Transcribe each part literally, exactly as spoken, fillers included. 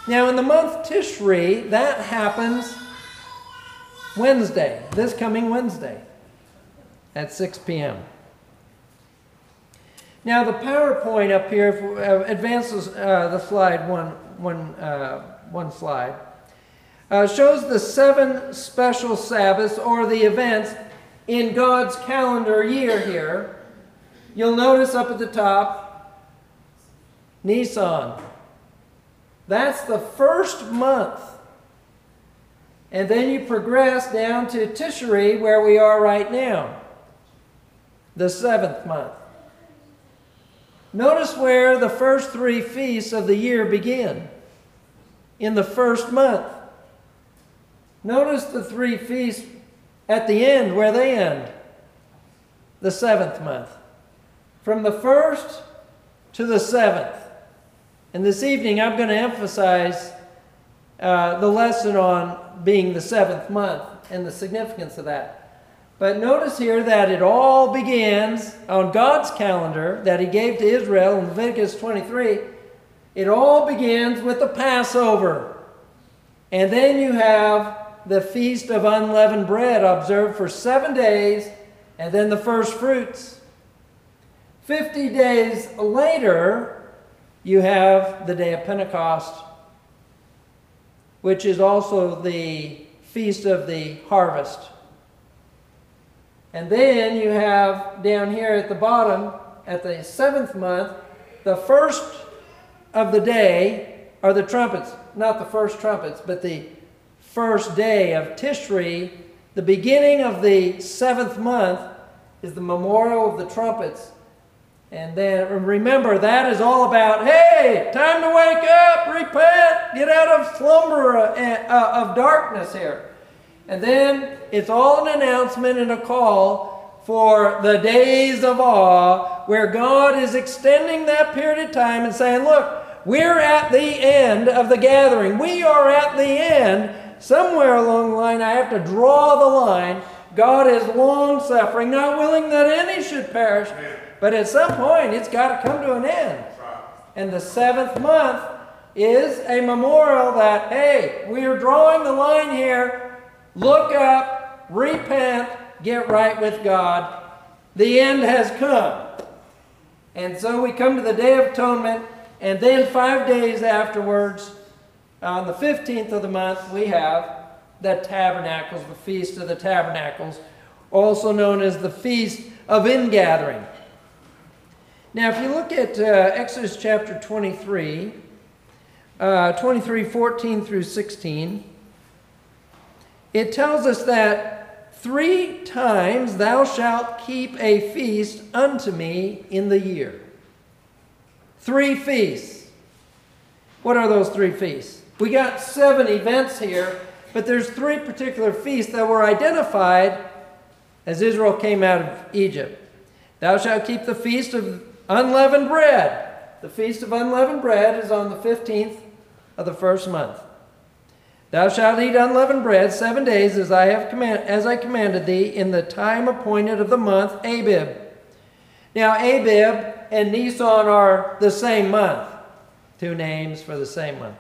Now in the month Tishri, that happens Wednesday, this coming Wednesday at six p m Now the PowerPoint up here uh, advances uh, the slide one, one, uh, one slide. Uh, shows the seven special Sabbaths or the events in God's calendar year here. You'll notice up at the top, Nisan. That's the first month. And then you progress down to Tishri, where we are right now, the seventh month. Notice where the first three feasts of the year begin, in the first month. Notice the three feasts at the end, where they end, the seventh month. From the first to the seventh. And this evening I'm going to emphasize uh, the lesson on being the seventh month and the significance of that. But notice here that it all begins on God's calendar that He gave to Israel in Leviticus twenty-three. It all begins with the Passover. And then you have the Feast of Unleavened Bread observed for seven days, and then the first fruits. Fifty days later, you have the day of Pentecost, which is also the Feast of the Harvest. And then you have down here at the bottom, at the seventh month, the first of the day are the trumpets. Not the first trumpets, but the first day of Tishri. The beginning of the seventh month is the memorial of the trumpets. And then remember, that is all about, hey, time to wake up, repent, get out of slumber uh, of darkness here. And then it's all an announcement and a call for the days of awe, where God is extending that period of time and saying, look, we're at the end of the gathering. We are at the end. Somewhere along the line, I have to draw the line. God is long-suffering, not willing that any should perish. But at some point, it's got to come to an end. And the seventh month is a memorial that, hey, we are drawing the line here. Look up, repent, get right with God. The end has come. And so we come to the Day of Atonement, and then five days afterwards, on the fifteenth of the month, we have the Tabernacles, the Feast of the Tabernacles, also known as the Feast of Ingathering. Now, if you look at uh, Exodus chapter twenty-three, uh, twenty-three, fourteen through sixteen, it tells us that three times thou shalt keep a feast unto me in the year. Three feasts. What are those three feasts? We got seven events here, but there's three particular feasts that were identified as Israel came out of Egypt. Thou shalt keep the feast of unleavened bread. The feast of unleavened bread is on the fifteenth of the first month. Thou shalt eat unleavened bread seven days as I have command, as I commanded thee in the time appointed of the month Abib. Now Abib and Nisan are the same month. Two names for the same month.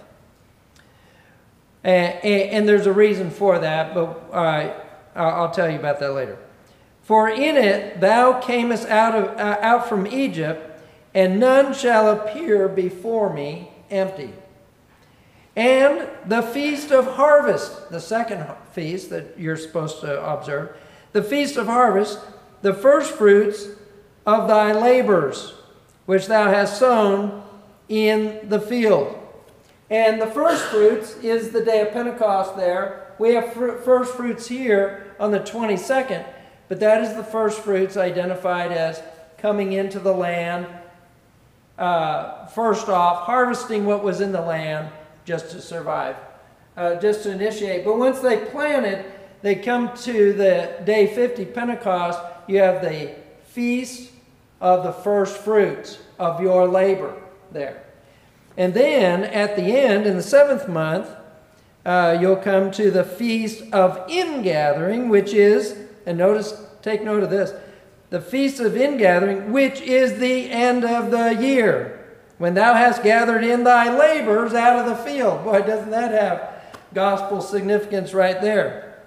And, and, and there's a reason for that, but uh, I'll tell you about that later. For in it thou camest out of uh, out from Egypt, and none shall appear before me empty. And the feast of harvest, the second feast that you're supposed to observe, the feast of harvest, the first fruits of thy labors, which thou hast sown in the field. And the first fruits is the day of Pentecost there. We have fr- first fruits here on the twenty-second, but that is the first fruits identified as coming into the land, uh, first off, harvesting what was in the land just to survive, uh, just to initiate. But once they planted, they come to the day fifty, Pentecost. You have the feast of the first fruits of your labor there. And then at the end, in the seventh month, uh, you'll come to the Feast of Ingathering, which is, and notice, take note of this, the Feast of Ingathering, which is the end of the year. when thou hast gathered in thy labors out of the field. Boy, doesn't that have gospel significance right there.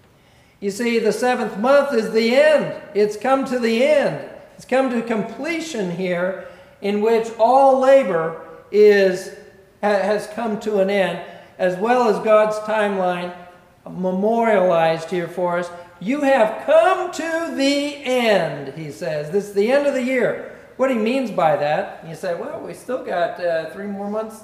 You see, the seventh month is the end. It's come to the end. It's come to completion here, in which all labor is has come to an end, as well as God's timeline memorialized here for us. You have come to the end, he says. This is the end of the year. What he means by that, you say, well, we still got uh, three more months,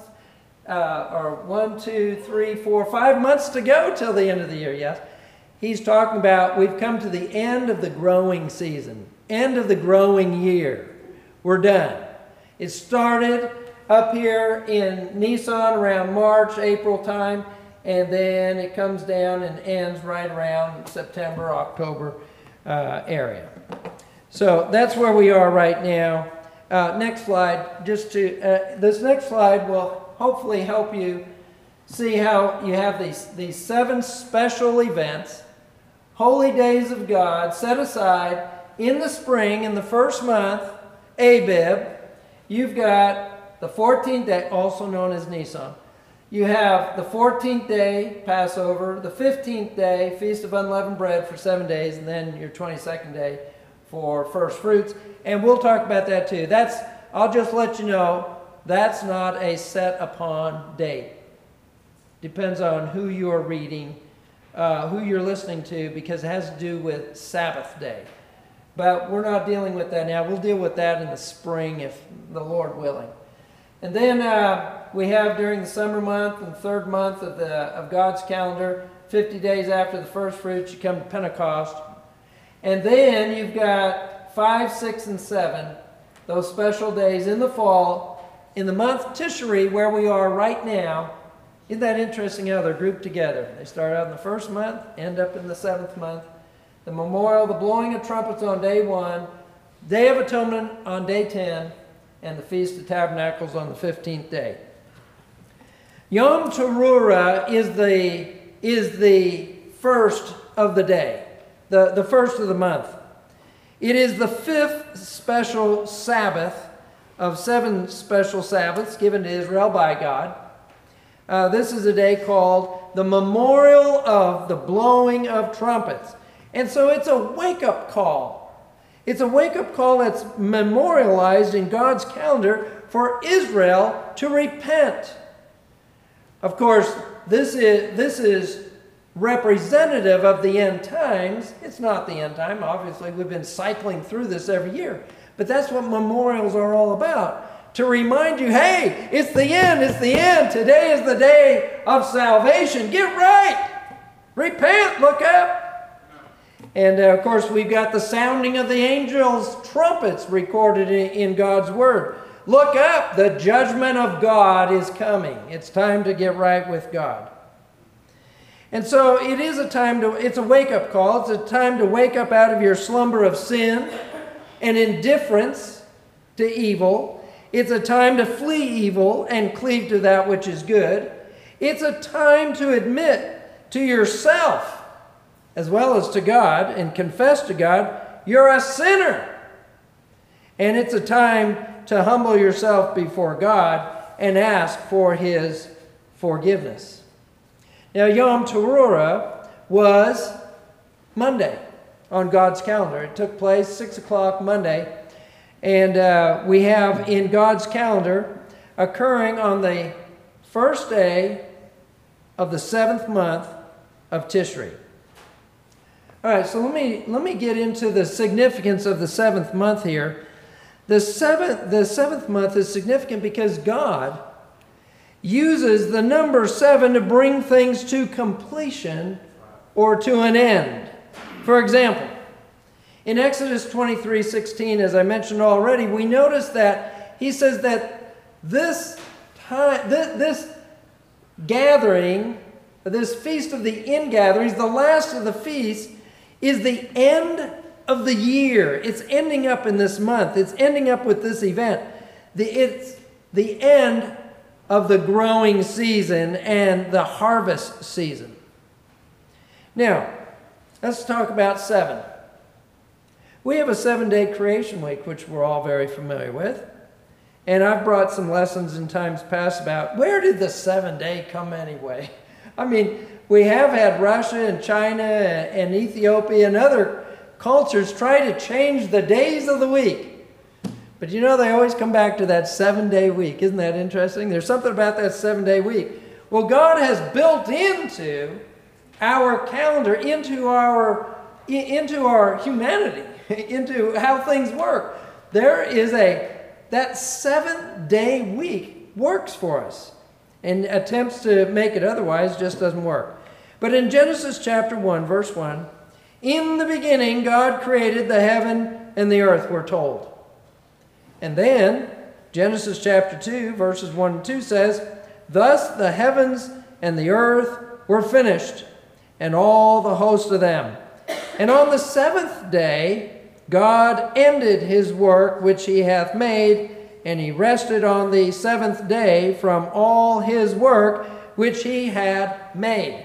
uh, or one, two, three, four, five months to go till the end of the year, yes. He's talking about we've come to the end of the growing season, end of the growing year. We're done. It started up here in Nisan around March, April time, and then it comes down and ends right around September, October uh, area. So that's where we are right now. Uh, next slide. Just to uh, this next slide will hopefully help you see how you have these these seven special events, holy days of God, set aside in the spring in the first month, Abib. You've got the fourteenth day, also known as Nisan. You have the fourteenth day, Passover, the fifteenth day, Feast of Unleavened Bread for seven days, and then your twenty-second day for first fruits. And we'll talk about that too. That's, I'll just let you know, that's not a set upon date. Depends on who you're reading, uh, who you're listening to, because it has to do with Sabbath day. But we're not dealing with that now. We'll deal with that in the spring, if the Lord willing. And then uh, we have during the summer month and third month of, the, of God's calendar, fifty days after the first fruits, you come to Pentecost. And then you've got five, six, and seven, those special days in the fall, in the month Tishri, where we are right now. Isn't that interesting how they're grouped together? They start out in the first month, end up in the seventh month. The memorial, the blowing of trumpets on day one, Day of Atonement on day ten, and the Feast of Tabernacles on the fifteenth day. Yom Teruah is the, is the first of the day, the, the first of the month. It is the fifth special Sabbath of seven special Sabbaths given to Israel by God. Uh, this is a day called the Memorial of the Blowing of Trumpets. And so it's a wake-up call. It's a wake-up call that's memorialized in God's calendar for Israel to repent. Of course, this is, this is representative of the end times. It's not the end time. Obviously, we've been cycling through this every year. But that's what memorials are all about. To remind you, hey, it's the end, it's the end. Today is the day of salvation. Get right. Repent, look up. And uh, of course, we've got the sounding of the angels' trumpets recorded in, in God's Word. Look up, the judgment of God is coming. It's time to get right with God. And so it is a time to, it's a wake-up call. It's a time to wake up out of your slumber of sin and indifference to evil. It's a time to flee evil and cleave to that which is good. It's a time to admit to yourself, as well as to God, and confess to God, you're a sinner. And it's a time to humble yourself before God and ask for His forgiveness. Now, Yom Teruah was Monday on God's calendar. It took place six o'clock Monday. And uh, we have in God's calendar occurring on the first day of the seventh month of Tishri. All right, so let me, let me get into the significance of the seventh month here. The seventh, the seventh month is significant because God uses the number seven to bring things to completion or to an end. For example, in Exodus twenty-three sixteen, as I mentioned already, we notice that he says that this time, this, this gathering, this feast of the ingatherings, the last of the feast, is the end of the year. It's ending up in this month. It's ending up with this event. The, it's the end of the growing season and the harvest season. Now, let's talk about seven. We have a seven-day creation week, which we're all very familiar with. And I've brought some lessons in times past about where did the seven day come anyway? I mean, we have had Russia and China and Ethiopia and other cultures try to change the days of the week. But you know, they always come back to that seven day week. Isn't that interesting? There's something about that seven day week. Well, God has built into our calendar, into our, into our humanity, into how things work. There is a, that seventh day week works for us. And attempts to make it otherwise just doesn't work. But in Genesis chapter one, verse one, in the beginning God created the heaven and the earth, we're told. And then Genesis chapter two, verses one and two says, thus the heavens and the earth were finished, and all the host of them. And on the seventh day God ended his work which he hath made, and he rested on the seventh day from all his work which he had made.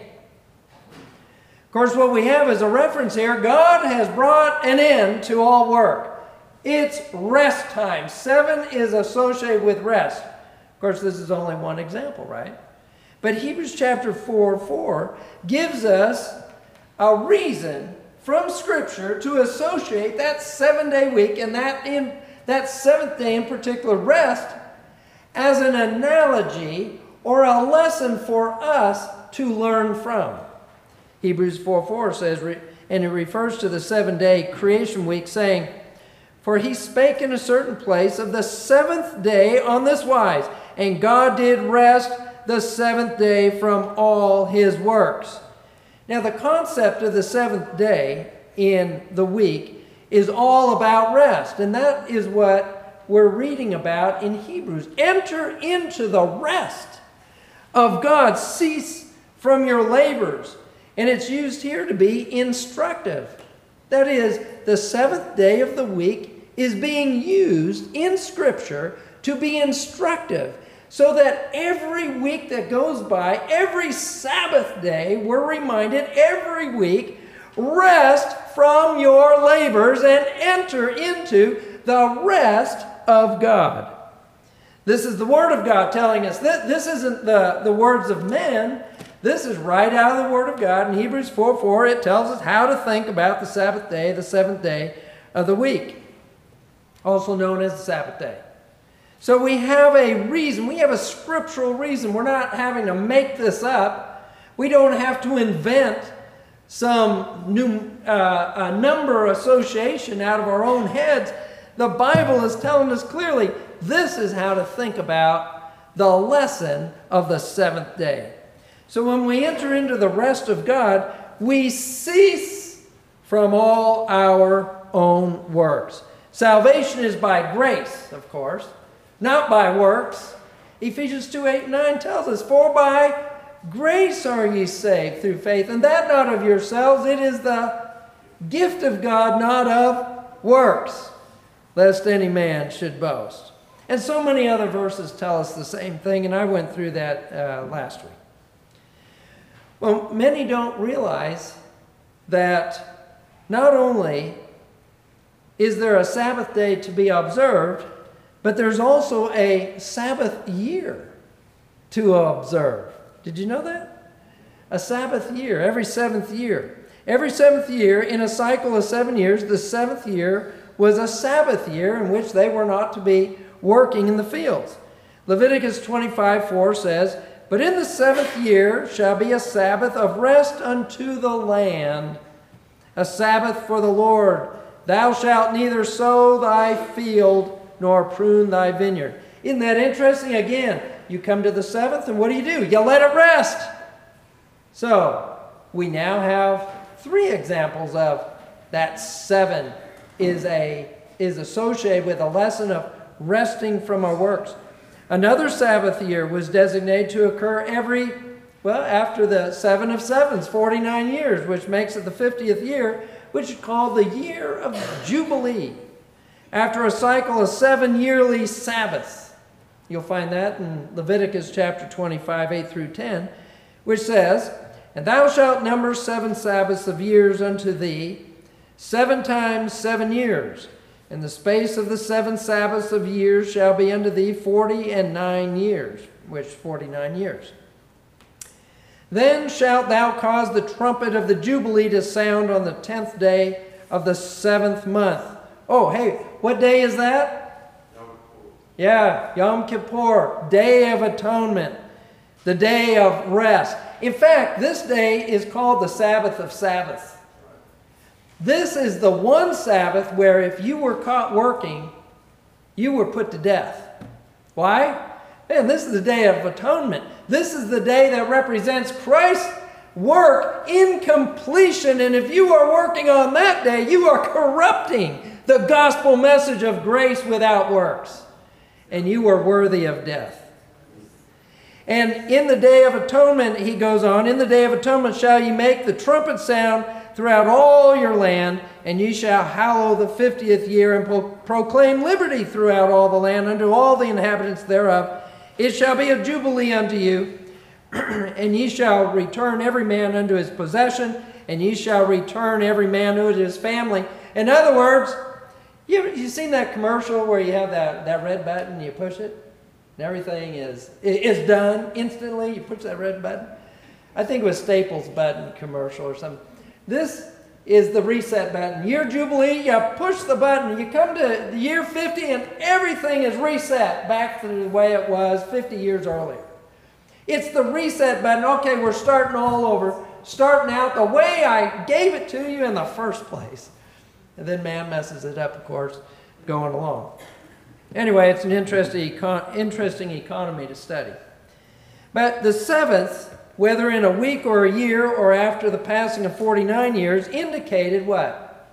Of course, what we have is a reference here. God has brought an end to all work. It's rest time. Seven is associated with rest. Of course, this is only one example, right? But Hebrews chapter four, four gives us a reason from Scripture to associate that seven-day week and that in that seventh day in particular, rest, as an analogy or a lesson for us to learn from. Hebrews four four says, and it refers to the seven-day creation week, saying, for he spake in a certain place of the seventh day on this wise, and God did rest the seventh day from all his works. Now, the concept of the seventh day in the week is all about rest, and that is what we're reading about in Hebrews. Enter into the rest of God. Cease from your labors. And it's used here to be instructive. That is, the seventh day of the week is being used in Scripture to be instructive, so that every week that goes by, every Sabbath day, we're reminded every week, rest from your labors and enter into the rest of God. This is the Word of God telling us that this isn't the, the words of men. This is right out of the Word of God. In Hebrews four four, it tells us how to think about the Sabbath day, the seventh day of the week, also known as the Sabbath day. So we have a reason. We have a scriptural reason. We're not having to make this up. We don't have to invent some new uh, a number association out of our own heads. The Bible is telling us clearly this is how to think about the lesson of the seventh day. So when we enter into the rest of God, we cease from all our own works. Salvation is by grace, of course, not by works. Ephesians two, eight, and nine tells us, for by grace are ye saved through faith, and that not of yourselves. It is the gift of God, not of works, lest any man should boast. And so many other verses tell us the same thing, and I went through that uh, last week. Well, many don't realize that not only is there a Sabbath day to be observed, but there's also a Sabbath year to observe. Did you know that? A Sabbath year, every seventh year. Every seventh year, in a cycle of seven years, the seventh year was a Sabbath year in which they were not to be working in the fields. Leviticus twenty-five four says, but in the seventh year shall be a Sabbath of rest unto the land, a Sabbath for the Lord. Thou shalt neither sow thy field nor prune thy vineyard. Isn't that interesting? Again, you come to the seventh, and what do you do? You let it rest. So, we now have three examples of that seven is, a, is associated with a lesson of resting from our works. Another Sabbath year was designated to occur every, well, after the seven of sevens, forty-nine years, which makes it the fiftieth year, which is called the year of Jubilee. After a cycle of seven yearly Sabbaths. You'll find that in Leviticus chapter twenty-five, eight through ten, which says, and thou shalt number seven Sabbaths of years unto thee, seven times seven years. And the space of the seven Sabbaths of years shall be unto thee forty and nine years, which forty-nine years. Then shalt thou cause the trumpet of the Jubilee to sound on the tenth day of the seventh month. Oh, hey, what day is that? Yom Kippur. Yeah, Yom Kippur, Day of Atonement, the day of rest. In fact, this day is called the Sabbath of Sabbaths. This is the one Sabbath where if you were caught working, you were put to death. Why? Man, this is the Day of Atonement. This is the day that represents Christ's work in completion. And if you are working on that day, you are corrupting the gospel message of grace without works. And you are worthy of death. And in the Day of Atonement, he goes on, in the Day of Atonement shall ye make the trumpet sound throughout all your land, and ye shall hallow the fiftieth year, and pro- proclaim liberty throughout all the land unto all the inhabitants thereof. It shall be a jubilee unto you, and ye shall return every man unto his possession, and ye shall return every man unto his family. In other words, you you seen that commercial where you have that, that red button, you push it, and everything is, is done instantly. You push that red button. I think it was Staples button commercial or something. This is the reset button. Year Jubilee, you push the button, you come to the year fifty, and everything is reset back to the way it was fifty years earlier. It's the reset button. Okay, we're starting all over, starting out the way I gave it to you in the first place. And then man messes it up, of course, going along. Anyway, it's an interesting, econ- interesting economy to study. But the seventh, whether in a week or a year or after the passing of forty-nine years, indicated what?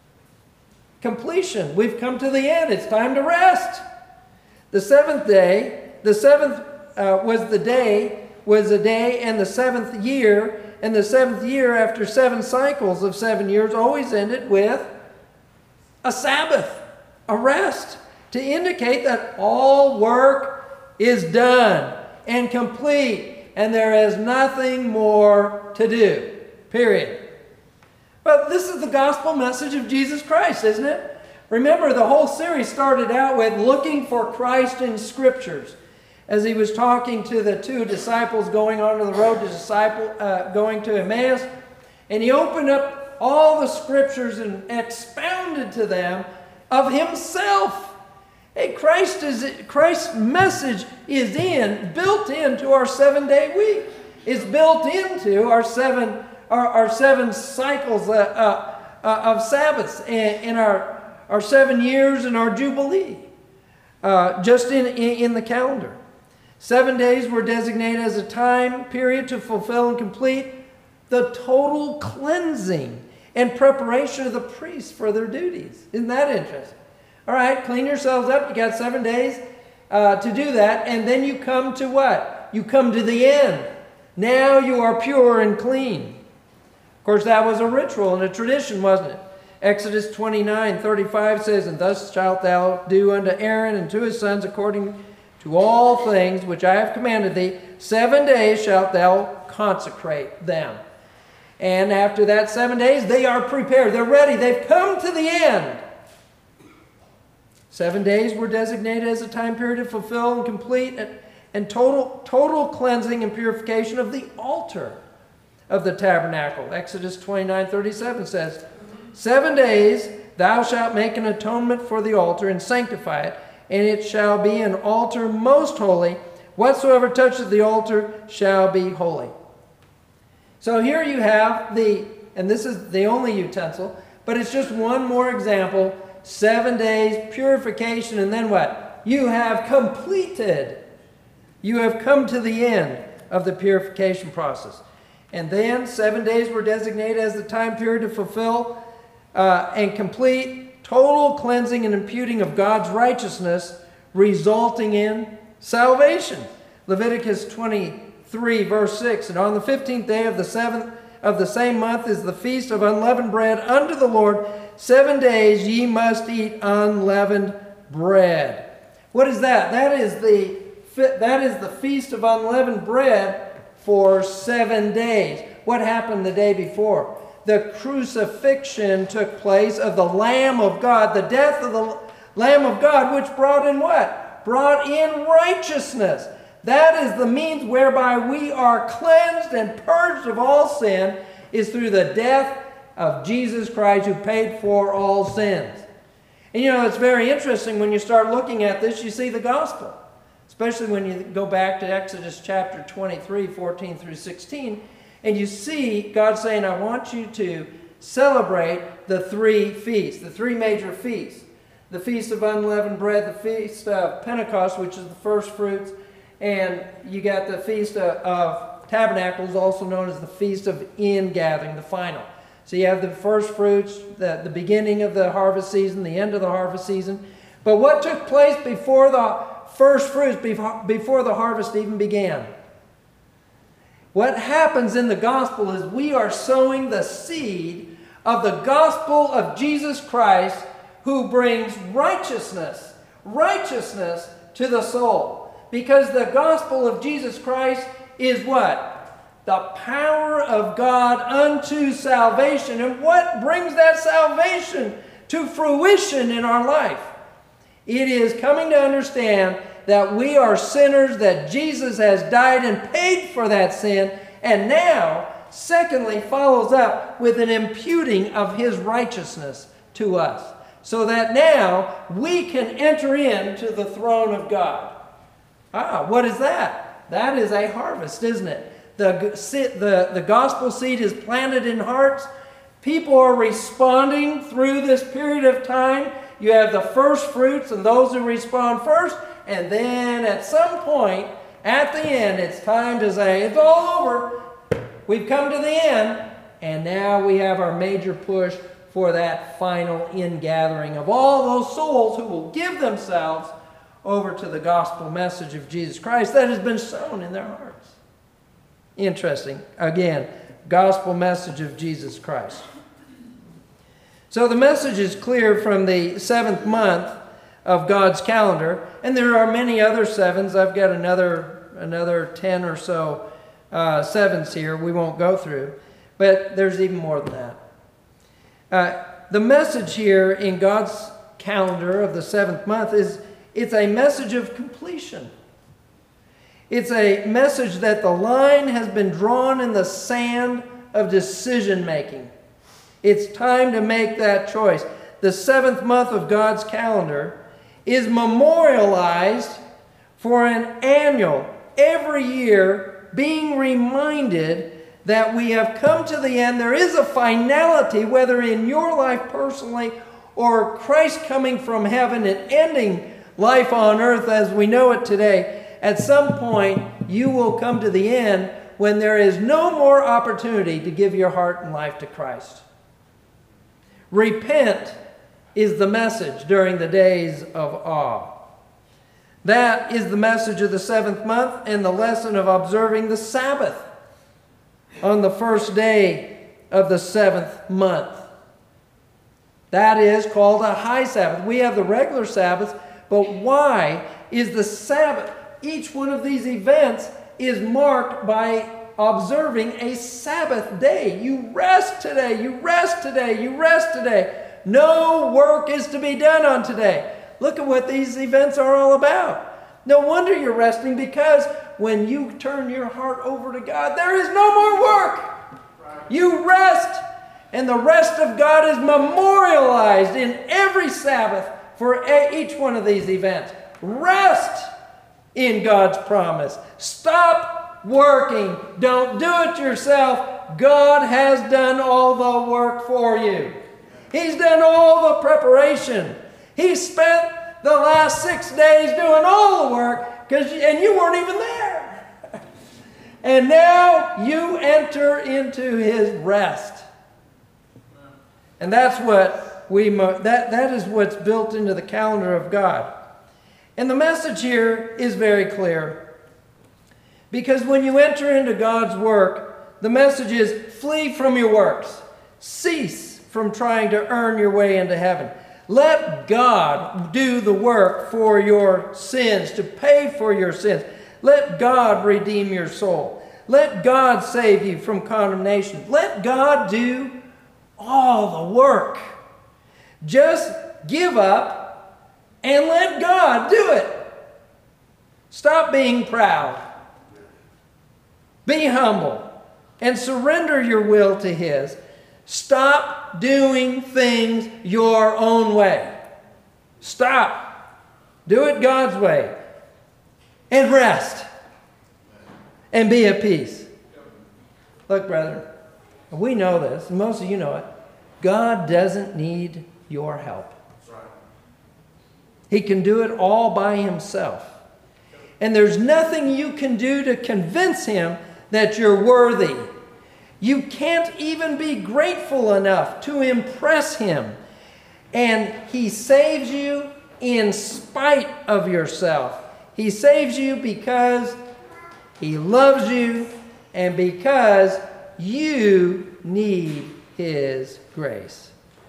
Completion. We've come to the end. It's time to rest. The seventh day, the seventh uh, was the day, was a day, and the seventh year, and the seventh year after seven cycles of seven years always ended with a Sabbath, a rest, to indicate that all work is done and complete. And there is nothing more to do. Period. But this is the gospel message of Jesus Christ, isn't it? Remember, the whole series started out with looking for Christ in Scriptures. As he was talking to the two disciples going onto the road to disciple, uh, going to Emmaus, and he opened up all the Scriptures and expounded to them of himself. Hey, Christ is, Christ's message is in, built into our seven-day week. It's built into our seven, our, our seven cycles uh, uh, uh, of Sabbaths and in our, our seven years and our Jubilee, uh, just in, in, in the calendar. Seven days were designated as a time period to fulfill and complete the total cleansing and preparation of the priests for their duties. Isn't that interesting? All right, clean yourselves up. You got seven days uh, to do that. And then you come to what? You come to the end. Now you are pure and clean. Of course, that was a ritual and a tradition, wasn't it? Exodus twenty-nine thirty-five says, and thus shalt thou do unto Aaron and to his sons according to all things which I have commanded thee. Seven days shalt thou consecrate them. And after that seven days, they are prepared. They're ready. They've come to the end. Seven days were designated as a time period to fulfill and complete and, and total, total cleansing and purification of the altar of the tabernacle. Exodus twenty-nine thirty-seven says, Seven days thou shalt make an atonement for the altar and sanctify it, and it shall be an altar most holy. Whatsoever toucheth the altar shall be holy. So here you have the, and this is the only utensil, but it's just one more example. Seven days, purification, and then what? You have completed. You have come to the end of the purification process. And then seven days were designated as the time period to fulfill uh, and complete total cleansing and imputing of God's righteousness, resulting in salvation. Leviticus twenty-three, verse six, and on the fifteenth day of the seventh of the same month is the feast of unleavened bread unto the Lord. Seven days ye must eat unleavened bread. What is that? That is the that is the feast of unleavened bread for seven days. What happened the day before? the crucifixion took place of the Lamb of God, the death of the Lamb of God, which brought in what? Brought in righteousness. That is the means whereby we are cleansed and purged of all sin, is through the death of Jesus Christ, who paid for all sins. And you know, it's very interesting when you start looking at this, you see the gospel. Especially when you go back to Exodus chapter twenty-three, fourteen through sixteen, and you see God saying, I want you to celebrate the three feasts, the three major feasts. The Feast of Unleavened Bread, the Feast of Pentecost, which is the first fruits, and you got the Feast of, of Tabernacles, also known as the Feast of Ingathering, the final. So you have the first fruits, the, the beginning of the harvest season, the end of the harvest season. But what took place before the first fruits, before, before the harvest even began? What happens in the gospel is we are sowing the seed of the gospel of Jesus Christ, who brings righteousness, righteousness to the soul. Because the gospel of Jesus Christ is what? The power of God unto salvation. And what brings that salvation to fruition in our life? It is coming to understand that we are sinners, that Jesus has died and paid for that sin, and now, secondly, follows up with an imputing of His righteousness to us, so that now we can enter into the throne of God. Ah, what is that? That is a harvest, isn't it? The, the, the gospel seed is planted in hearts. People are responding through this period of time. You have the first fruits and those who respond first. And then at some point, at the end, it's time to say, it's all over. We've come to the end. And now we have our major push for that final ingathering of all those souls who will give themselves over to the gospel message of Jesus Christ that has been sown in their hearts. Interesting. Again, gospel message of Jesus Christ. So the message is clear from the seventh month of God's calendar, and there are many other sevens. I've got another, another ten or so uh, sevens here we won't go through, but there's even more than that. Uh, the message here in God's calendar of the seventh month is it's a message of completion. It's a message that the line has been drawn in the sand of decision making. It's time to make that choice. The seventh month of God's calendar is memorialized for an annual, every year, being reminded that we have come to the end. There is a finality, whether in your life personally or Christ coming from heaven and ending life on earth as we know it today. At some point, you will come to the end when there is no more opportunity to give your heart and life to Christ. Repent is the message during the days of awe. That is the message of the seventh month and the lesson of observing the Sabbath on the first day of the seventh month. That is called a high Sabbath. We have the regular Sabbath, but why is the Sabbath? Each one of these events is marked by observing a Sabbath day. You rest today, you rest today, you rest today. No work is to be done on today. Look at what these events are all about. No wonder you're resting, because when you turn your heart over to God, there is no more work. You rest, and the rest of God is memorialized in every Sabbath for each one of these events. Rest in God's promise. Stop working. Don't do it yourself. God has done all the work for you. He's done all the preparation. He spent the last six days doing all the work, because and you weren't even there. And now you enter into His rest. And that's what we that that is what's built into the calendar of God. And the message here is very clear. Because when you enter into God's work, the message is flee from your works. Cease from trying to earn your way into heaven. Let God do the work for your sins, to pay for your sins. Let God redeem your soul. Let God save you from condemnation. Let God do all the work. Just give up and let God do it. Stop being proud. Be humble and surrender your will to His. Stop doing things your own way. Stop. Do it God's way. And rest. And be at peace. Look, brethren, we know this, and most of you know it. God doesn't need your help. He can do it all by Himself. And there's nothing you can do to convince Him that you're worthy. You can't even be grateful enough to impress Him. And He saves you in spite of yourself. He saves you because He loves you and because you need His grace.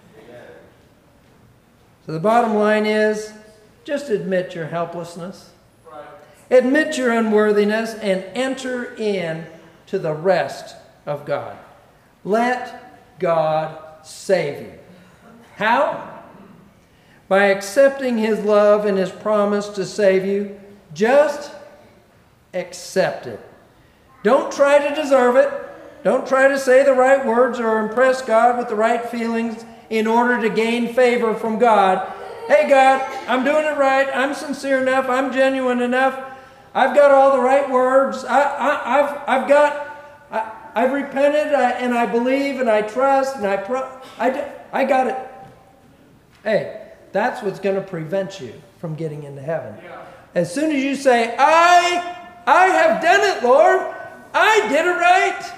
So the bottom line is, just admit your helplessness. Admit your unworthiness and enter in to the rest of God. Let God save you. How? By accepting His love and His promise to save you. Just accept it. Don't try to deserve it. Don't try to say the right words or impress God with the right feelings in order to gain favor from God. Hey God, I'm doing it right. I'm sincere enough. I'm genuine enough. I've got all the right words. I, I, I've, I've got, I, I've repented I, and I believe and I trust and I, pro, I, I got it. Hey, that's what's going to prevent you from getting into heaven. As soon as you say, I, I have done it, Lord. I did it right.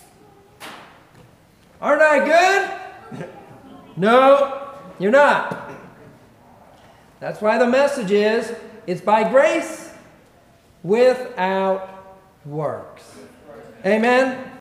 Aren't I good? No, you're not. That's why the message is, it's by grace without works. Amen?